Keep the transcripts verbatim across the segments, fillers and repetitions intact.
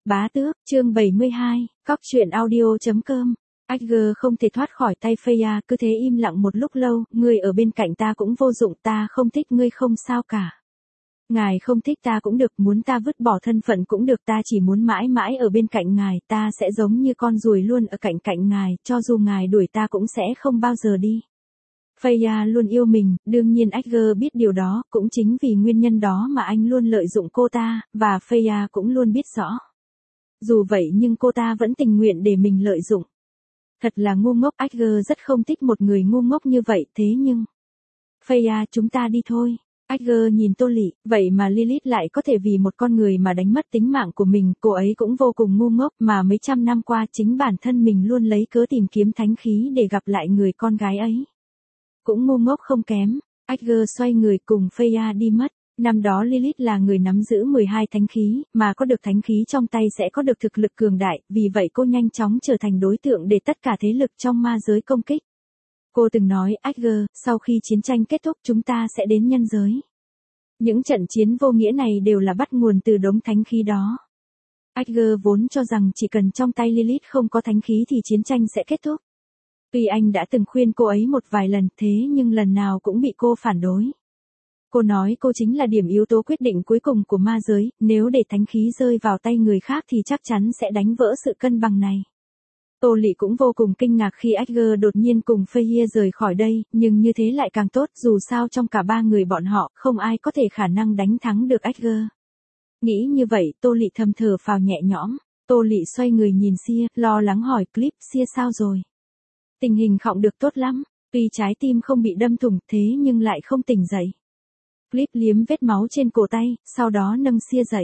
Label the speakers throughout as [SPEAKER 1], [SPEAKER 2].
[SPEAKER 1] Bá tước, chương bảy mươi hai, cóc truyện audio chấm com. Edgar không thể thoát khỏi tay Freya, cứ thế im lặng một lúc lâu, ngươi ở bên cạnh ta cũng vô dụng, ta không thích ngươi không sao cả. Ngài không thích ta cũng được, muốn ta vứt bỏ thân phận cũng được, ta chỉ muốn mãi mãi ở bên cạnh ngài, ta sẽ giống như con ruồi luôn ở cạnh cạnh ngài, cho dù ngài đuổi ta cũng sẽ không bao giờ đi. Freya luôn yêu mình, đương nhiên Edgar biết điều đó, cũng chính vì nguyên nhân đó mà anh luôn lợi dụng cô ta, và Freya cũng luôn biết rõ. Dù vậy nhưng cô ta vẫn tình nguyện để mình lợi dụng. Thật là ngu ngốc, Edgar rất không thích một người ngu ngốc như vậy, thế nhưng... Freya, chúng ta đi thôi. Edgar nhìn Tô Lị, vậy mà Lilith lại có thể vì một con người mà đánh mất tính mạng của mình, cô ấy cũng vô cùng ngu ngốc, mà mấy trăm năm qua chính bản thân mình luôn lấy cớ tìm kiếm thánh khí để gặp lại người con gái ấy. Cũng ngu ngốc không kém, Edgar xoay người cùng Freya đi mất. Năm đó Lilith là người nắm giữ mười hai thánh khí, mà có được thánh khí trong tay sẽ có được thực lực cường đại, vì vậy cô nhanh chóng trở thành đối tượng để tất cả thế lực trong ma giới công kích. Cô từng nói, Edgar, sau khi chiến tranh kết thúc chúng ta sẽ đến nhân giới. Những trận chiến vô nghĩa này đều là bắt nguồn từ đống thánh khí đó. Edgar vốn cho rằng chỉ cần trong tay Lilith không có thánh khí thì chiến tranh sẽ kết thúc. Tuy anh đã từng khuyên cô ấy một vài lần, thế nhưng lần nào cũng bị cô phản đối. Cô nói cô chính là điểm yếu tố quyết định cuối cùng của ma giới, nếu để thánh khí rơi vào tay người khác thì chắc chắn sẽ đánh vỡ sự cân bằng này. Tô Lị cũng vô cùng kinh ngạc khi Edgar đột nhiên cùng Freya rời khỏi đây, nhưng như thế lại càng tốt, dù sao trong cả ba người bọn họ, không ai có thể khả năng đánh thắng được Edgar. Nghĩ như vậy, Tô Lị thầm thở phào nhẹ nhõm. Tô Lị xoay người nhìn Sia, lo lắng hỏi, Clip, Sia sao rồi? Tình hình Khổng được tốt lắm, tuy trái tim không bị đâm thủng thế nhưng lại không tỉnh dậy. Clip liếm vết máu trên cổ tay, sau đó nâng Sia dậy.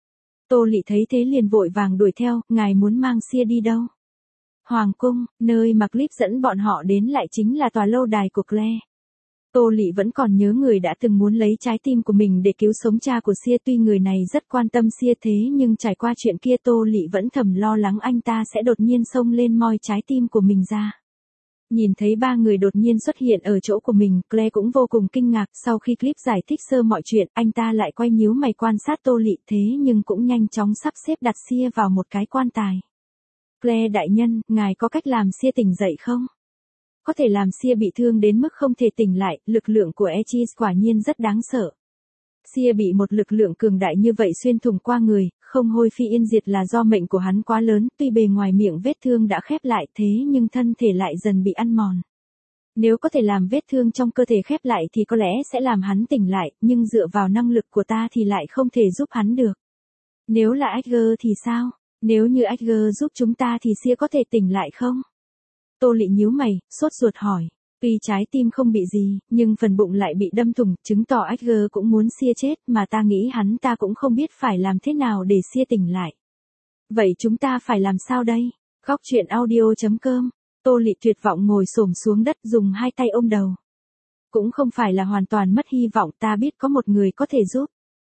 [SPEAKER 1] Tô Lị thấy thế liền vội vàng đuổi theo, ngài muốn mang Sia đi đâu? Hoàng cung, nơi mà Clip dẫn bọn họ đến lại chính là tòa lâu đài của Claire. Tô Lị vẫn còn nhớ người đã từng muốn lấy trái tim của mình để cứu sống cha của Sia, tuy người này rất quan tâm Sia thế nhưng trải qua chuyện kia Tô Lị vẫn thầm lo lắng anh ta sẽ đột nhiên xông lên moi trái tim của mình ra. Nhìn thấy ba người đột nhiên xuất hiện ở chỗ của mình, Claire cũng vô cùng kinh ngạc, sau khi Clip giải thích sơ mọi chuyện, anh ta lại quay nhíu mày quan sát Tô Lị thế nhưng cũng nhanh chóng sắp xếp đặt Sia vào một cái quan tài. Claire đại nhân, ngài có cách làm Sia tỉnh dậy không? Có thể làm Sia bị thương đến mức không thể tỉnh lại, lực lượng của Aegis quả nhiên rất đáng sợ. Sia bị một lực lượng cường đại như vậy xuyên thủng qua người, không hôi phi yên diệt là do mệnh của hắn quá lớn, tuy bề ngoài miệng vết thương đã khép lại thế nhưng thân thể lại dần bị ăn mòn. Nếu có thể làm vết thương trong cơ thể khép lại thì có lẽ sẽ làm hắn tỉnh lại, nhưng dựa vào năng lực của ta thì lại không thể giúp hắn được. Nếu là Edgar thì sao? Nếu như Edgar giúp chúng ta thì Sia có thể tỉnh lại không? Tô Lị nhíu mày, sốt ruột hỏi. Tuy trái tim không bị gì, nhưng phần bụng lại bị đâm thủng, chứng tỏ Edgar cũng muốn Sia chết, mà ta nghĩ hắn ta cũng không biết phải làm thế nào để Sia tỉnh lại. Vậy chúng ta phải làm sao đây? Cóc truyện audio chấm com. Tô Lị tuyệt vọng ngồi xổm xuống đất dùng hai tay ôm đầu. Cũng không phải là hoàn toàn mất hy vọng, ta biết có một người có thể giúp.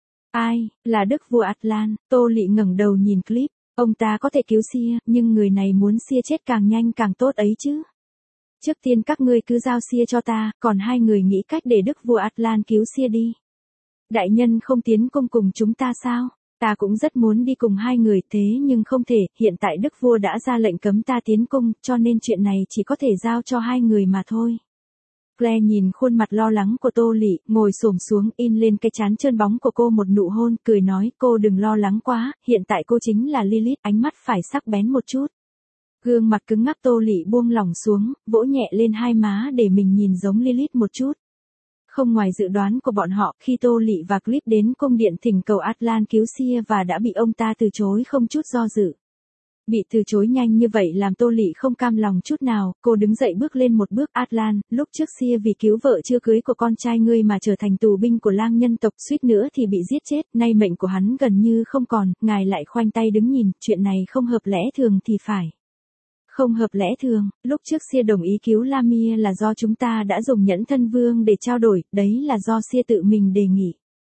[SPEAKER 1] Ai, là Đức vua Atlan. Tô Lị ngẩng đầu nhìn Clip. Ông ta có thể cứu Sia, nhưng người này muốn Sia chết càng nhanh càng tốt ấy chứ. Trước tiên các ngươi cứ giao Sia cho ta, còn hai người nghĩ cách để Đức vua Atlan cứu Sia đi. Đại nhân không tiến cung cùng chúng ta sao? Ta cũng rất muốn đi cùng hai người thế nhưng không thể, hiện tại Đức vua đã ra lệnh cấm ta tiến cung, cho nên chuyện này chỉ có thể giao cho hai người mà thôi. Claire nhìn khuôn mặt lo lắng của Tô Lị, ngồi xổm xuống in lên cái trán trơn bóng của cô một nụ hôn, cười nói, cô đừng lo lắng quá, hiện tại cô chính là Lilith, ánh mắt phải sắc bén một chút. Gương mặt cứng ngắc Tô Lị buông lỏng xuống, vỗ nhẹ lên hai má để mình nhìn giống Lilith một chút. Không ngoài dự đoán của bọn họ, khi Tô Lị và Clip đến cung điện thỉnh cầu Atlan cứu Sia và đã bị ông ta từ chối không chút do dự. Bị từ chối nhanh như vậy làm Tô Lị không cam lòng chút nào, cô đứng dậy bước lên một bước. Atlan, lúc trước Sia vì cứu vợ chưa cưới của con trai ngươi mà trở thành tù binh của lang nhân tộc, suýt nữa thì bị giết chết, nay mệnh của hắn gần như không còn, ngài lại khoanh tay đứng nhìn, chuyện này không hợp lẽ thường thì phải. Không hợp lẽ thường, lúc trước Sia đồng ý cứu Lamia là do chúng ta đã dùng nhẫn thân vương để trao đổi, đấy là do Sia tự mình đề nghị.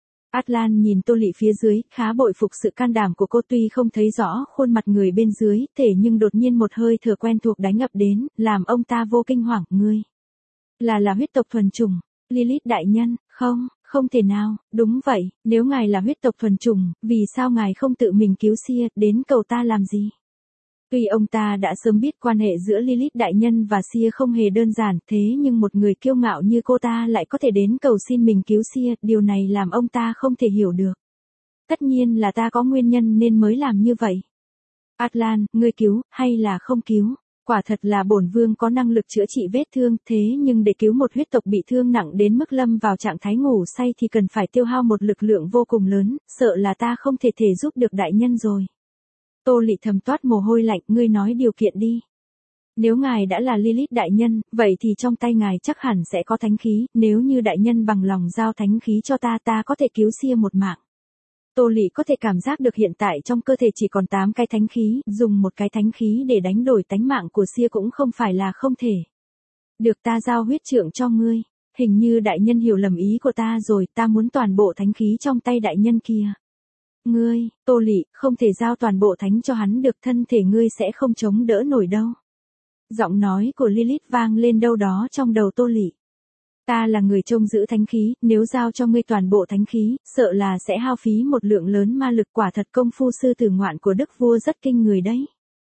[SPEAKER 1] Atlan nhìn Tô Lị phía dưới, khá bội phục sự can đảm của cô, tuy không thấy rõ khuôn mặt người bên dưới, thể nhưng đột nhiên một hơi thở quen thuộc đánh ập đến, làm ông ta vô kinh hoàng, ngươi. Là là huyết tộc thuần chủng, Lilith đại nhân, không, Không thể nào, đúng vậy, nếu ngài là huyết tộc thuần chủng, vì sao ngài không tự mình cứu Sia, đến cầu ta làm gì? Tuy ông ta đã sớm biết quan hệ giữa Lilith đại nhân và Sia không hề đơn giản, thế nhưng một người kiêu ngạo như cô ta lại có thể đến cầu xin mình cứu Sia, điều này làm ông ta không thể hiểu được. Tất nhiên là ta có nguyên nhân nên mới làm như vậy. Atlan, ngươi cứu, hay là không cứu? Quả thật là bổn vương có năng lực chữa trị vết thương, thế nhưng để cứu một huyết tộc bị thương nặng đến mức lâm vào trạng thái ngủ say thì cần phải tiêu hao một lực lượng vô cùng lớn, sợ là ta không thể thể giúp được đại nhân rồi. Tô Lị thầm toát mồ hôi lạnh, ngươi nói điều kiện đi. Nếu ngài đã là Lilith đại nhân, vậy thì trong tay ngài chắc hẳn sẽ có thánh khí, nếu như đại nhân bằng lòng giao thánh khí cho ta, ta có thể cứu Sia một mạng. Tô Lị có thể cảm giác được hiện tại trong cơ thể chỉ còn tám cái thánh khí, dùng một cái thánh khí để đánh đổi tánh mạng của Sia cũng không phải là không thể. Được, ta giao huyết trượng cho ngươi, hình như đại nhân hiểu lầm ý của ta rồi, ta muốn toàn bộ thánh khí trong tay đại nhân kia. Ngươi, Tô Lị, không thể giao toàn bộ thánh cho hắn được, thân thể ngươi sẽ không chống đỡ nổi đâu. Giọng nói của Lilith vang lên đâu đó trong đầu Tô Lị. Ta là người trông giữ thánh khí, nếu giao cho ngươi toàn bộ thánh khí, sợ là sẽ hao phí một lượng lớn ma lực, quả thật công phu sư tử ngoạn của đức vua rất kinh người đấy.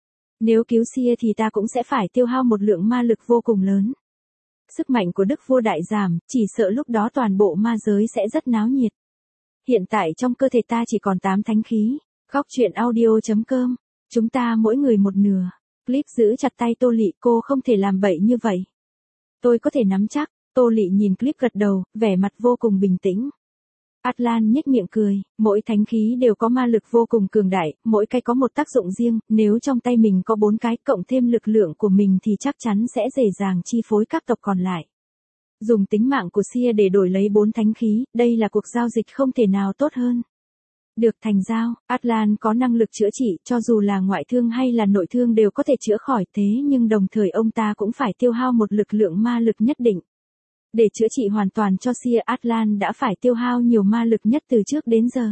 [SPEAKER 1] Nếu cứu Sia thì ta cũng sẽ phải tiêu hao một lượng ma lực vô cùng lớn. Sức mạnh của đức vua đại giảm, chỉ sợ lúc đó toàn bộ ma giới sẽ rất náo nhiệt. Hiện tại trong cơ thể ta chỉ còn tám thánh khí. Góc truyện audio chấm com. Chúng ta mỗi người một nửa. Clip giữ chặt tay Tô Lị, cô không thể làm bậy như vậy. Tôi có thể nắm chắc. Tô Lị nhìn Clip gật đầu, vẻ mặt vô cùng bình tĩnh. Atlan nhếch miệng cười, mỗi thánh khí đều có ma lực vô cùng cường đại, mỗi cái có một tác dụng riêng, nếu trong tay mình có bốn cái cộng thêm lực lượng của mình thì chắc chắn sẽ dễ dàng chi phối các tộc còn lại. Dùng tính mạng của Sia để đổi lấy bốn thánh khí, đây là cuộc giao dịch không thể nào tốt hơn. Được, thành giao, Atlan có năng lực chữa trị, cho dù là ngoại thương hay là nội thương đều có thể chữa khỏi, thế nhưng đồng thời ông ta cũng phải tiêu hao một lực lượng ma lực nhất định. Để chữa trị hoàn toàn cho Sia, Atlan đã phải tiêu hao nhiều ma lực nhất từ trước đến giờ.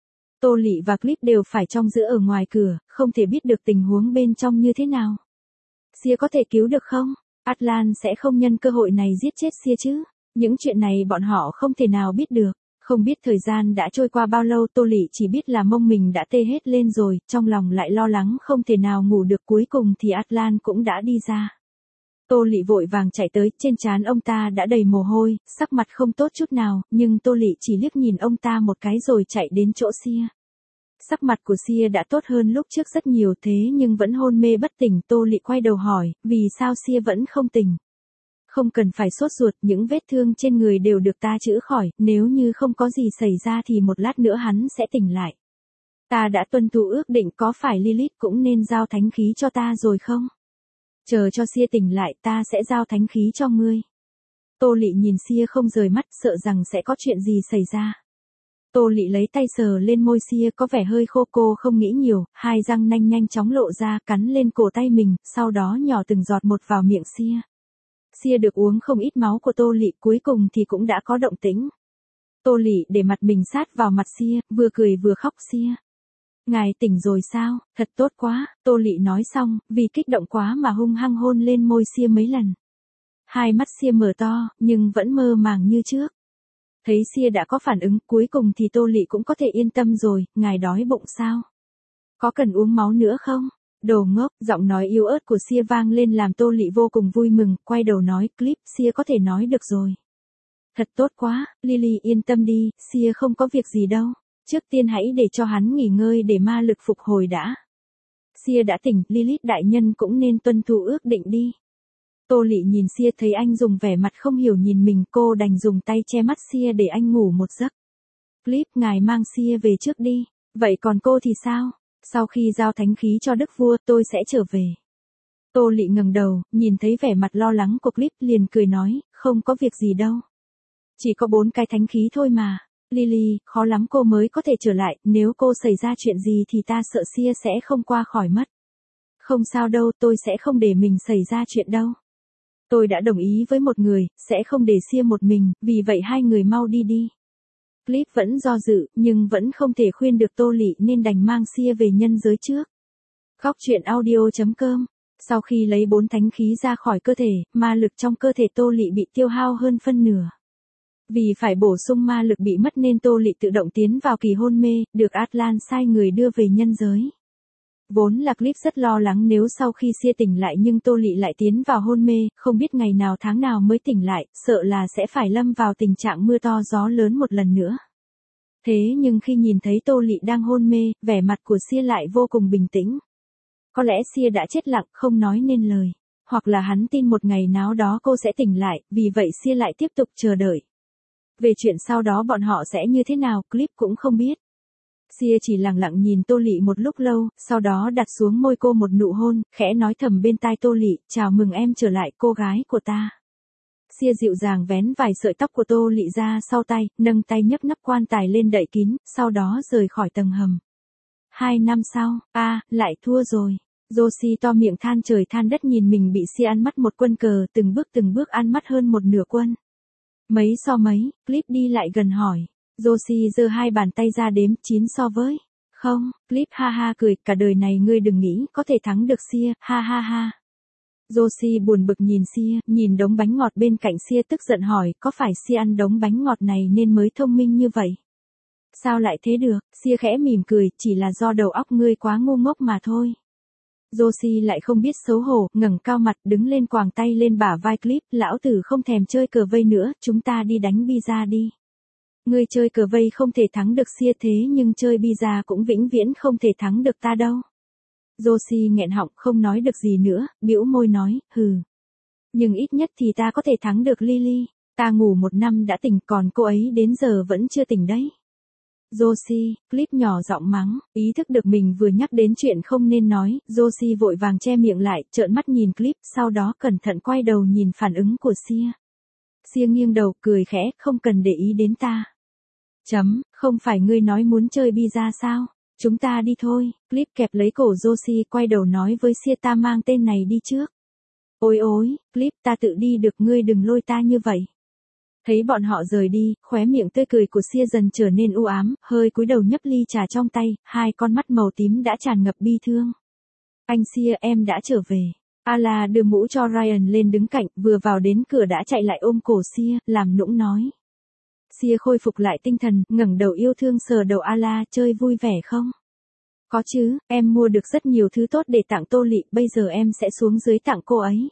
[SPEAKER 1] Tô Lị và Clip đều phải trông giữ ở ngoài cửa, không thể biết được tình huống bên trong như thế nào. Sia có thể cứu được không? Atlan sẽ không nhân cơ hội này giết chết Sia chứ? Những chuyện này bọn họ không thể nào biết được. Không biết thời gian đã trôi qua bao lâu, Tô Lị chỉ biết là mông mình đã tê hết lên rồi, trong lòng lại lo lắng không thể nào ngủ được, cuối cùng thì Atlan cũng đã đi ra. Tô Lị vội vàng chạy tới, trên trán ông ta đã đầy mồ hôi, sắc mặt không tốt chút nào, nhưng Tô Lị chỉ liếc nhìn ông ta một cái rồi chạy đến chỗ Sia. Sắc mặt của Sia đã tốt hơn lúc trước rất nhiều, thế nhưng vẫn hôn mê bất tỉnh. Tô Lị quay đầu hỏi, vì sao Sia vẫn không tỉnh? Không cần phải sốt ruột, những vết thương trên người đều được ta chữa khỏi, nếu như không có gì xảy ra thì một lát nữa hắn sẽ tỉnh lại. Ta đã tuân thủ ước định, có phải Lilith cũng nên giao thánh khí cho ta rồi không? Chờ cho Sia tỉnh lại, ta sẽ giao thánh khí cho ngươi. Tô Lị nhìn Sia không rời mắt, sợ rằng sẽ có chuyện gì xảy ra. Tô Lị lấy tay sờ lên môi Sia, có vẻ hơi khô, cô không nghĩ nhiều, hai răng nanh nhanh chóng lộ ra, cắn lên cổ tay mình, sau đó nhỏ từng giọt một vào miệng Sia. Sia được uống không ít máu của Tô Lị, cuối cùng thì cũng đã có động tĩnh. Tô Lị để mặt mình sát vào mặt Sia, vừa cười vừa khóc. Sia, ngài tỉnh rồi sao? Thật tốt quá, Tô Lị nói xong, vì kích động quá mà hung hăng hôn lên môi Sia mấy lần. Hai mắt Sia mở to, nhưng vẫn mơ màng như trước. Thấy Sia đã có phản ứng, cuối cùng thì Tô Lị cũng có thể yên tâm rồi. Ngài đói bụng sao? Có cần uống máu nữa không? Đồ ngốc, giọng nói yếu ớt của Sia vang lên làm Tô Lị vô cùng vui mừng, quay đầu nói, Clip, Sia có thể nói được rồi. Thật tốt quá, Lily yên tâm đi, Sia không có việc gì đâu. Trước tiên hãy để cho hắn nghỉ ngơi để ma lực phục hồi đã. Sia đã tỉnh, Lilith đại nhân cũng nên tuân thủ ước định đi. Tô Lị nhìn Sia, thấy anh dùng vẻ mặt không hiểu nhìn mình, cô đành dùng tay che mắt Sia để anh ngủ một giấc. Clip, ngài mang Sia về trước đi. Vậy còn cô thì sao? Sau khi giao thánh khí cho đức vua, tôi sẽ trở về. Tô Lị ngẩng đầu, nhìn thấy vẻ mặt lo lắng của Clip liền cười nói, không có việc gì đâu. Chỉ có bốn cái thánh khí thôi mà. Lily, khó lắm cô mới có thể trở lại, nếu cô xảy ra chuyện gì thì ta sợ Sia sẽ không qua khỏi mất. Không sao đâu, tôi sẽ không để mình xảy ra chuyện đâu. Tôi đã đồng ý với một người, sẽ không để Sia một mình, vì vậy hai người mau đi đi. Clip vẫn do dự, nhưng vẫn không thể khuyên được Tô Lị nên đành mang Sia về nhân giới trước. Góc truyện audio chấm com. Sau khi lấy bốn thánh khí ra khỏi cơ thể, ma lực trong cơ thể Tô Lị bị tiêu hao hơn phân nửa. Vì phải bổ sung ma lực bị mất nên Tô Lị tự động tiến vào kỳ hôn mê, được Atlan sai người đưa về nhân giới. Vốn là Clip rất lo lắng nếu sau khi Sia tỉnh lại nhưng Tô Lị lại tiến vào hôn mê, không biết ngày nào tháng nào mới tỉnh lại, sợ là sẽ phải lâm vào tình trạng mưa to gió lớn một lần nữa. Thế nhưng khi nhìn thấy Tô Lị đang hôn mê, vẻ mặt của Sia lại vô cùng bình tĩnh. Có lẽ Sia đã chết lặng, không nói nên lời. Hoặc là hắn tin một ngày nào đó cô sẽ tỉnh lại, vì vậy Sia lại tiếp tục chờ đợi. Về chuyện sau đó bọn họ sẽ như thế nào, Clip cũng không biết. Sia chỉ lặng lặng nhìn Tô Lị một lúc lâu, sau đó đặt xuống môi cô một nụ hôn, khẽ nói thầm bên tai Tô Lị, chào mừng em trở lại cô gái của ta. Sia dịu dàng vén vài sợi tóc của Tô Lị ra sau tay, nâng tay nhấc nắp quan tài lên đậy kín, sau đó rời khỏi tầng hầm. Hai năm sau, a à, lại thua rồi. Josie to miệng than trời than đất nhìn mình bị Sia ăn mất một quân cờ, từng bước từng bước ăn mất hơn một nửa quân. Mấy so mấy, Clip đi lại gần hỏi. Josie giơ hai bàn tay ra đếm chín so với. Không, Clip ha ha cười, cả đời này ngươi đừng nghĩ có thể thắng được Sia, ha ha ha. Josie buồn bực nhìn Sia, nhìn đống bánh ngọt bên cạnh Sia tức giận hỏi, có phải Sia ăn đống bánh ngọt này nên mới thông minh như vậy? Sao lại thế được? Sia khẽ mỉm cười, chỉ là do đầu óc ngươi quá ngu ngốc mà thôi. Josie lại không biết xấu hổ, ngẩng cao mặt đứng lên quàng tay lên bả vai Clip, lão tử không thèm chơi cờ vây nữa, chúng ta đi đánh bida đi. Ngươi chơi cờ vây không thể thắng được Sia thế nhưng chơi bida cũng vĩnh viễn không thể thắng được ta đâu. Josie nghẹn họng không nói được gì nữa, bĩu môi nói, hừ. Nhưng ít nhất thì ta có thể thắng được Lily, ta ngủ một năm đã tỉnh còn cô ấy đến giờ vẫn chưa tỉnh đấy. Josie, Clip nhỏ giọng mắng, ý thức được mình vừa nhắc đến chuyện không nên nói, Josie vội vàng che miệng lại, trợn mắt nhìn Clip, sau đó cẩn thận quay đầu nhìn phản ứng của Sia. Sia nghiêng đầu, cười khẽ, không cần để ý đến ta. Chấm, không phải ngươi nói muốn chơi bida sao? Chúng ta đi thôi. Clip kẹp lấy cổ Josie quay đầu nói với Sia ta mang tên này đi trước. Ôi ôi, Clip ta tự đi được ngươi đừng lôi ta như vậy. Thấy bọn họ rời đi, khóe miệng tươi cười của Sia dần trở nên u ám, hơi cúi đầu nhấp ly trà trong tay, hai con mắt màu tím đã tràn ngập bi thương. Anh Sia em đã trở về. Ala đưa mũ cho Ryan lên đứng cạnh, vừa vào đến cửa đã chạy lại ôm cổ Sia, làm nũng nói. Sia khôi phục lại tinh thần, ngẩng đầu yêu thương sờ đầu Ala, chơi vui vẻ không? Có chứ, em mua được rất nhiều thứ tốt để tặng Tô Lị, bây giờ em sẽ xuống dưới tặng cô ấy.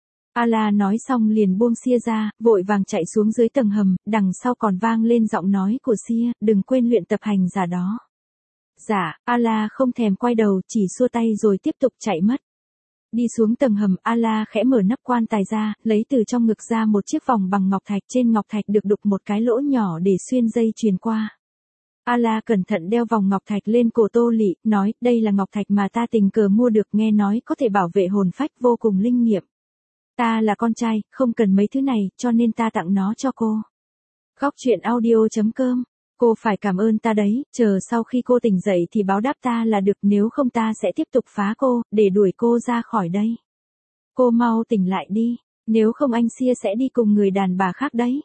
[SPEAKER 1] Ala nói xong liền buông Sia ra, vội vàng chạy xuống dưới tầng hầm, đằng sau còn vang lên giọng nói của Sia, đừng quên luyện tập hành giả đó. Dạ, Ala không thèm quay đầu, chỉ xua tay rồi tiếp tục chạy mất. Đi xuống tầng hầm, Ala khẽ mở nắp quan tài ra, lấy từ trong ngực ra một chiếc vòng bằng ngọc thạch, trên ngọc thạch được đục một cái lỗ nhỏ để xuyên dây chuyền qua. Ala cẩn thận đeo vòng ngọc thạch lên cổ Tô Lị, nói, đây là ngọc thạch mà ta tình cờ mua được, nghe nói có thể bảo vệ hồn phách, vô cùng linh nghiệm. Ta là con trai, không cần mấy thứ này, cho nên ta tặng nó cho cô. Góc truyện audio chấm com. Cô phải cảm ơn ta đấy, chờ sau khi cô tỉnh dậy thì báo đáp ta là được, nếu không ta sẽ tiếp tục phá cô, để đuổi cô ra khỏi đây. Cô mau tỉnh lại đi, nếu không anh Sia sẽ đi cùng người đàn bà khác đấy.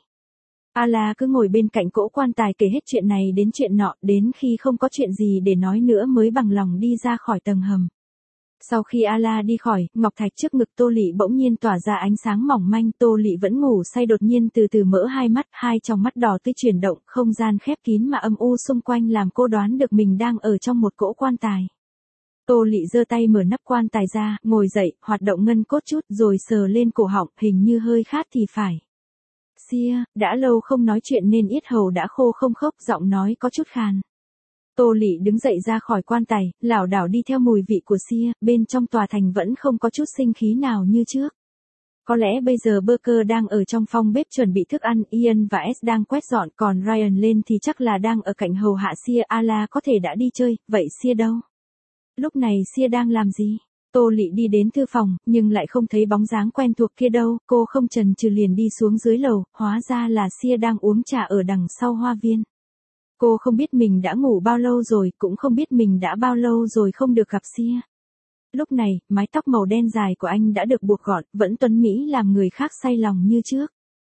[SPEAKER 1] Ala cứ ngồi bên cạnh cỗ quan tài kể hết chuyện này đến chuyện nọ, đến khi không có chuyện gì để nói nữa mới bằng lòng đi ra khỏi tầng hầm. Sau khi Ala đi khỏi, ngọc thạch trước ngực Tô Lị bỗng nhiên tỏa ra ánh sáng mỏng manh, Tô Lị vẫn ngủ say đột nhiên từ từ mở hai mắt, hai tròng mắt đỏ tươi chuyển động, không gian khép kín mà âm u xung quanh làm cô đoán được mình đang ở trong một cỗ quan tài. Tô Lị giơ tay mở nắp quan tài ra, ngồi dậy, hoạt động ngân cốt chút rồi sờ lên cổ họng, hình như hơi khát thì phải. Sia, đã lâu không nói chuyện nên yết hầu đã khô không khốc, giọng nói có chút khàn. Tô Lị đứng dậy ra khỏi quan tài, lảo đảo đi theo mùi vị của Sia, bên trong tòa thành vẫn không có chút sinh khí nào như trước. Có lẽ bây giờ Burger đang ở trong phòng bếp chuẩn bị thức ăn, Ian và S đang quét dọn, còn Ryan lên thì chắc là đang ở cạnh hầu hạ Sia. Ala có thể đã đi chơi, vậy Sia đâu? Lúc này Sia đang làm gì? Tô Lị đi đến thư phòng, nhưng lại không thấy bóng dáng quen thuộc kia đâu, cô không chần chừ liền đi xuống dưới lầu, hóa ra là Sia đang uống trà ở đằng sau hoa viên. Cô không biết mình đã ngủ bao lâu rồi, cũng không biết mình đã bao lâu rồi không được gặp Sia. Lúc này, mái tóc màu đen dài của anh đã được buộc gọn, vẫn tuấn mỹ làm người khác say lòng như trước.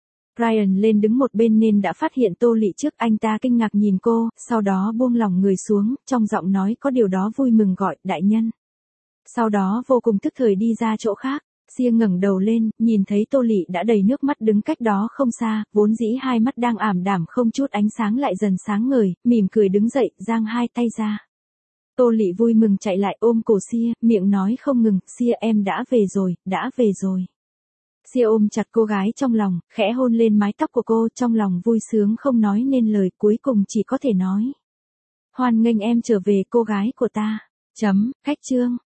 [SPEAKER 1] Ryan lên đứng một bên nên đã phát hiện Tô Lị trước, anh ta kinh ngạc nhìn cô, sau đó buông lỏng người xuống, trong giọng nói có điều đó vui mừng gọi, đại nhân. Sau đó vô cùng tức thời đi ra chỗ khác. Sia ngẩng đầu lên, nhìn thấy Tô Lị đã đầy nước mắt đứng cách đó không xa, vốn dĩ hai mắt đang ảm đạm không chút ánh sáng lại dần sáng ngời, mỉm cười đứng dậy, giang hai tay ra. Tô Lị vui mừng chạy lại ôm cổ Sia, miệng nói không ngừng, Sia em đã về rồi, đã về rồi. Sia ôm chặt cô gái trong lòng, khẽ hôn lên mái tóc của cô, trong lòng vui sướng không nói nên lời, cuối cùng chỉ có thể nói. Hoan nghênh em trở về cô gái của ta. Chấm, cách chương.